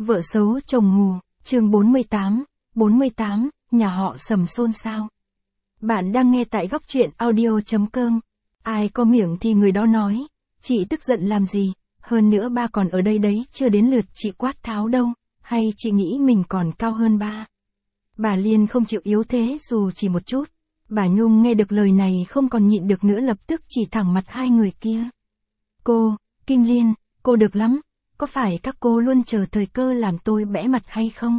Vợ xấu chồng mù, chương 48, nhà họ Sầm xôn xao. Bạn đang nghe tại góc truyện audio.com. Ai có miệng thì người đó nói, chị tức giận làm gì, hơn nữa ba còn ở đây đấy, chưa đến lượt chị quát tháo đâu, hay chị nghĩ mình còn cao hơn ba. Bà Liên không chịu yếu thế dù chỉ một chút. Bà Nhung nghe được lời này không còn nhịn được nữa, lập tức chỉ thẳng mặt hai người kia. Cô, Kinh Liên, cô được lắm, có phải các cô luôn chờ thời cơ làm tôi bẽ mặt hay không?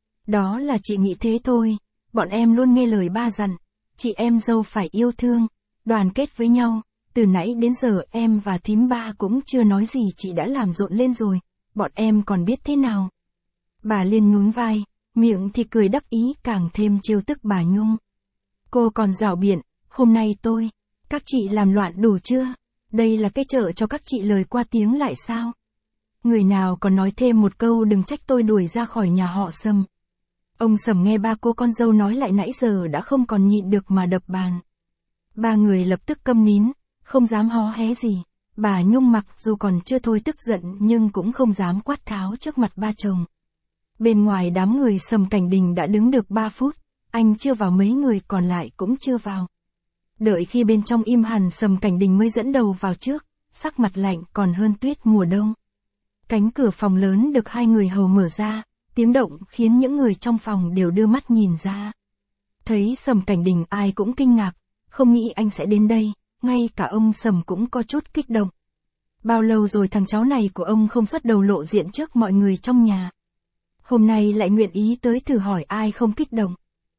Đó là chị nghĩ thế thôi, bọn em luôn nghe lời ba dặn, chị em dâu phải yêu thương, đoàn kết với nhau, từ nãy đến giờ em và thím ba cũng chưa nói gì chị đã làm rộn lên rồi, bọn em còn biết thế nào. Bà Liên nhún vai, miệng thì cười đắc ý càng thêm trêu tức bà Nhung. Cô còn rảo biện, hôm nay các chị làm loạn đủ chưa? Đây là cái chợ cho các chị lời qua tiếng lại sao? Người nào còn nói thêm một câu đừng trách tôi đuổi ra khỏi nhà họ Sầm. Ông Sầm nghe ba cô con dâu nói lại nãy giờ đã không còn nhịn được mà đập bàn. Ba người lập tức câm nín, không dám hó hé gì. Bà Nhung mặc dù còn chưa thôi tức giận nhưng cũng không dám quát tháo trước mặt ba chồng. Bên ngoài đám người Sầm Cảnh Đình đã đứng được 3 phút, anh chưa vào, mấy người còn lại cũng chưa vào. Đợi khi bên trong im hẳn, Sầm Cảnh Đình mới dẫn đầu vào trước, sắc mặt lạnh còn hơn tuyết mùa đông. Cánh cửa phòng lớn được hai người hầu mở ra, tiếng động khiến những người trong phòng đều đưa mắt nhìn ra. Thấy Sầm Cảnh Đình ai cũng kinh ngạc, không nghĩ anh sẽ đến đây, ngay cả ông Sầm cũng có chút kích động. Bao lâu rồi thằng cháu này của ông không xuất đầu lộ diện trước mọi người trong nhà. Hôm nay lại nguyện ý tới thử hỏi ai không kích động.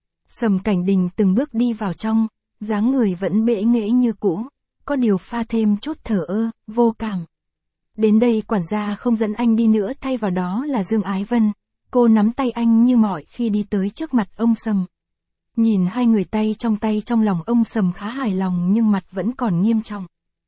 Sầm Cảnh Đình từng bước đi vào trong, dáng người vẫn bệ nghễ như cũ, có điều pha thêm chút thờ ơ, vô cảm. Đến đây quản gia không dẫn anh đi nữa, thay vào đó là Dương Ái Vân. Cô nắm tay anh như mọi khi đi tới trước mặt ông Sầm. Nhìn hai người tay trong lòng ông Sầm khá hài lòng nhưng mặt vẫn còn nghiêm trọng.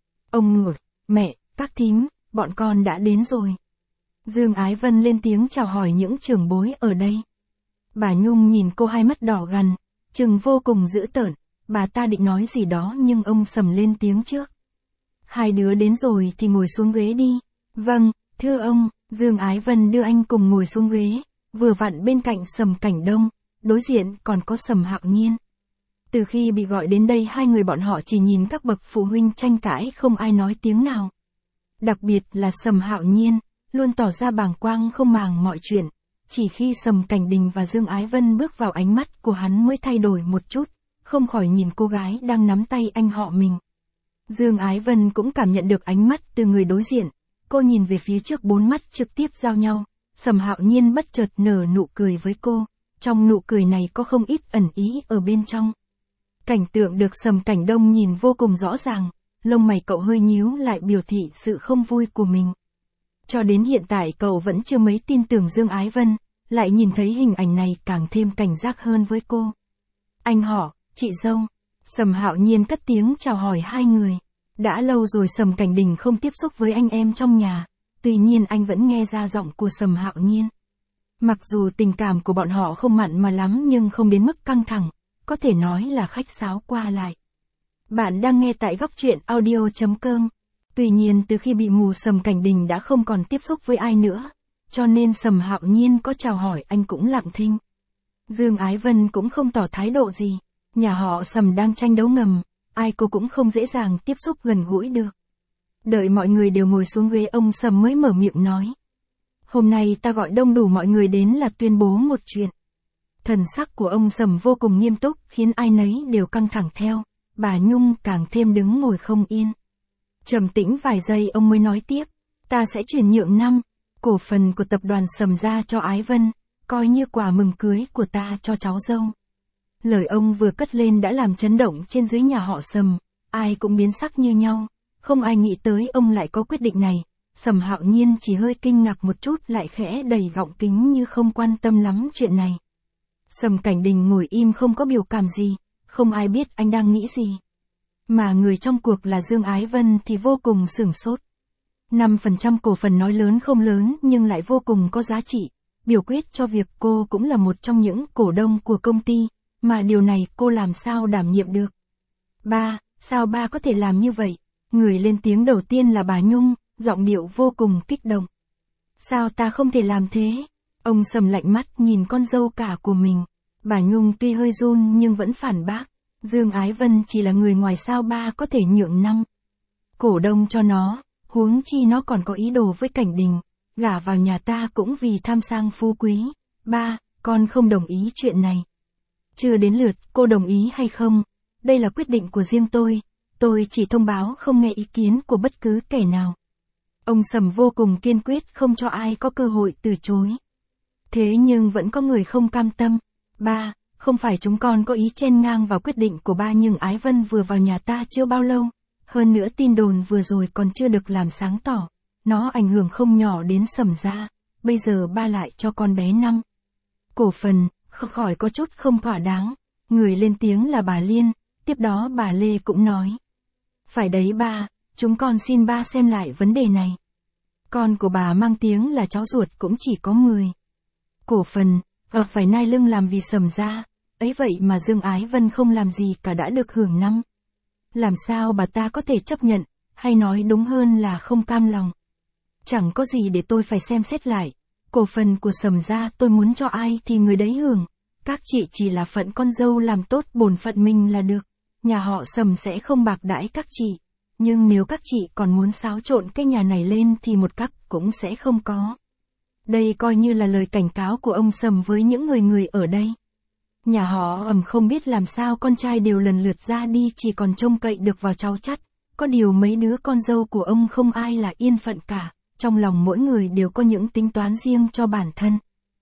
Ông ngồi, mẹ, các thím, bọn con đã đến rồi. Dương Ái Vân lên tiếng chào hỏi những trưởng bối ở đây. Bà Nhung nhìn cô hai mắt đỏ gằn, trừng vô cùng dữ tợn, bà ta định nói gì đó nhưng ông Sầm lên tiếng trước. Hai đứa đến rồi thì ngồi xuống ghế đi. Vâng, thưa ông. Dương Ái Vân đưa anh cùng ngồi xuống ghế, vừa vặn bên cạnh Sầm Cảnh Đông, đối diện còn có Sầm Hạo Nhiên. Từ khi bị gọi đến đây hai người bọn họ chỉ nhìn các bậc phụ huynh tranh cãi, không ai nói tiếng nào. Đặc biệt là Sầm Hạo Nhiên, luôn tỏ ra bàng quang không màng mọi chuyện, chỉ khi Sầm Cảnh Đình và Dương Ái Vân bước vào ánh mắt của hắn mới thay đổi một chút, không khỏi nhìn cô gái đang nắm tay anh họ mình. Dương Ái Vân cũng cảm nhận được ánh mắt từ người đối diện, cô nhìn về phía trước, 4 mắt trực tiếp giao nhau, Sầm Hạo Nhiên bất chợt nở nụ cười với cô, trong nụ cười này có không ít ẩn ý ở bên trong. Cảnh tượng được Sầm Cảnh Đông nhìn vô cùng rõ ràng, lông mày cậu hơi nhíu lại biểu thị sự không vui của mình. Cho đến hiện tại cậu vẫn chưa mấy tin tưởng Dương Ái Vân, lại nhìn thấy hình ảnh này càng thêm cảnh giác hơn với cô. Anh họ, chị dâu. Sầm Hạo Nhiên cất tiếng chào hỏi hai người. Đã lâu rồi Sầm Cảnh Đình không tiếp xúc với anh em trong nhà, tuy nhiên anh vẫn nghe ra giọng của Sầm Hạo Nhiên. Mặc dù tình cảm của bọn họ không mặn mà lắm nhưng không đến mức căng thẳng, có thể nói là khách sáo qua lại. Bạn đang nghe tại góc truyện audio.com. Tuy nhiên từ khi bị mù Sầm Cảnh Đình đã không còn tiếp xúc với ai nữa, cho nên Sầm Hạo Nhiên có chào hỏi anh cũng lặng thinh. Dương Ái Vân cũng không tỏ thái độ gì, nhà họ Sầm đang tranh đấu ngầm, ai cô cũng không dễ dàng tiếp xúc gần gũi được. Đợi mọi người đều ngồi xuống ghế, ông Sầm mới mở miệng nói. Hôm nay ta gọi đông đủ mọi người đến là tuyên bố một chuyện. Thần sắc của ông Sầm vô cùng nghiêm túc khiến ai nấy đều căng thẳng theo, bà Nhung càng thêm đứng ngồi không yên. Trầm tĩnh vài giây ông mới nói tiếp, ta sẽ chuyển nhượng 5 cổ phần của tập đoàn Sầm ra cho Ái Vân, coi như quà mừng cưới của ta cho cháu dâu. Lời ông vừa cất lên đã làm chấn động trên dưới nhà họ Sầm, ai cũng biến sắc như nhau, không ai nghĩ tới ông lại có quyết định này. Sầm Hạo Nhiên chỉ hơi kinh ngạc một chút lại khẽ đầy gọng kính như không quan tâm lắm chuyện này. Sầm Cảnh Đình ngồi im không có biểu cảm gì, không ai biết anh đang nghĩ gì. Mà người trong cuộc là Dương Ái Vân thì vô cùng sửng sốt. 5% cổ phần nói lớn không lớn nhưng lại vô cùng có giá trị, biểu quyết cho việc cô cũng là một trong những cổ đông của công ty, mà điều này cô làm sao đảm nhiệm được. Ba, sao ba có thể làm như vậy? Người lên tiếng đầu tiên là bà Nhung, giọng điệu vô cùng kích động. Sao ta không thể làm thế? Ông Sầm lạnh mắt nhìn con dâu cả của mình. Bà Nhung tuy hơi run nhưng vẫn phản bác. Dương Ái Vân chỉ là người ngoài sao ba có thể nhượng năm cổ đông cho nó, huống chi nó còn có ý đồ với Cảnh Đình, gả vào nhà ta cũng vì tham sang phú quý. Ba, con không đồng ý chuyện này. Chưa đến lượt cô đồng ý hay không, đây là quyết định của riêng tôi chỉ thông báo không nghe ý kiến của bất cứ kẻ nào. Ông Sầm vô cùng kiên quyết không cho ai có cơ hội từ chối. Thế nhưng vẫn có người không cam tâm. Ba, không phải chúng con có ý chen ngang vào quyết định của ba, nhưng Ái Vân vừa vào nhà ta chưa bao lâu. Hơn nữa tin đồn vừa rồi còn chưa được làm sáng tỏ. Nó ảnh hưởng không nhỏ đến Sầm gia. Bây giờ ba lại cho con bé 5 cổ phần, khỏi có chút không thỏa đáng. Người lên tiếng là bà Liên, tiếp đó bà Lê cũng nói. Phải đấy ba, chúng con xin ba xem lại vấn đề này. Con của bà mang tiếng là cháu ruột cũng chỉ có 10 cổ phần, phải nai lưng làm vì Sầm gia. Ấy vậy mà Dương Ái Vân không làm gì cả đã được hưởng 5. Làm sao bà ta có thể chấp nhận, hay nói đúng hơn là không cam lòng. Chẳng có gì để tôi phải xem xét lại. Cổ phần của Sầm gia tôi muốn cho ai thì người đấy hưởng. Các chị chỉ là phận con dâu làm tốt bổn phận mình là được. Nhà họ Sầm sẽ không bạc đãi các chị. Nhưng nếu các chị còn muốn xáo trộn cái nhà này lên thì một cắc cũng sẽ không có. Đây coi như là lời cảnh cáo của ông Sầm với những người ở đây. Nhà họ không biết làm sao con trai đều lần lượt ra đi chỉ còn trông cậy được vào cháu chắt. Có điều mấy đứa con dâu của ông không ai là yên phận cả. Trong lòng mỗi người đều có những tính toán riêng cho bản thân.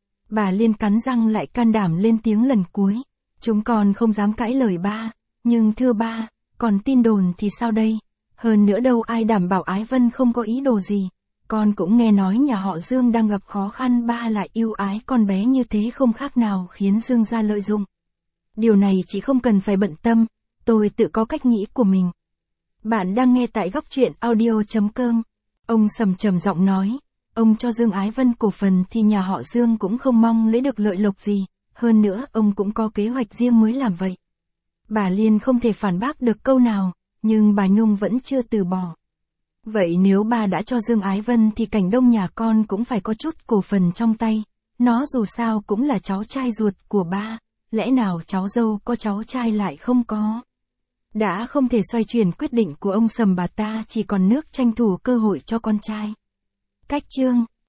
Bà Liên cắn răng lại can đảm lên tiếng lần cuối. Chúng con không dám cãi lời ba. Nhưng thưa ba, còn tin đồn thì sao đây? Hơn nữa đâu ai đảm bảo Ái Vân không có ý đồ gì. Con cũng nghe nói nhà họ Dương đang gặp khó khăn, ba lại yêu ái con bé như thế không khác nào khiến Dương gia lợi dụng. Điều này chị không cần phải bận tâm, tôi tự có cách nghĩ của mình. Bạn đang nghe tại góc truyện audio.com. Ông Sầm trầm giọng nói, ông cho Dương Ái Vân cổ phần thì nhà họ Dương cũng không mong lấy được lợi lộc gì, hơn nữa ông cũng có kế hoạch riêng mới làm vậy. Bà Liên không thể phản bác được câu nào, nhưng bà Nhung vẫn chưa từ bỏ. Vậy nếu bà đã cho Dương Ái Vân thì Cảnh Đông nhà con cũng phải có chút cổ phần trong tay. Nó dù sao cũng là cháu trai ruột của ba, lẽ nào cháu dâu có cháu trai lại không có. Đã không thể xoay chuyển quyết định của ông Sầm, bà ta chỉ còn nước tranh thủ cơ hội cho con trai. Cách chương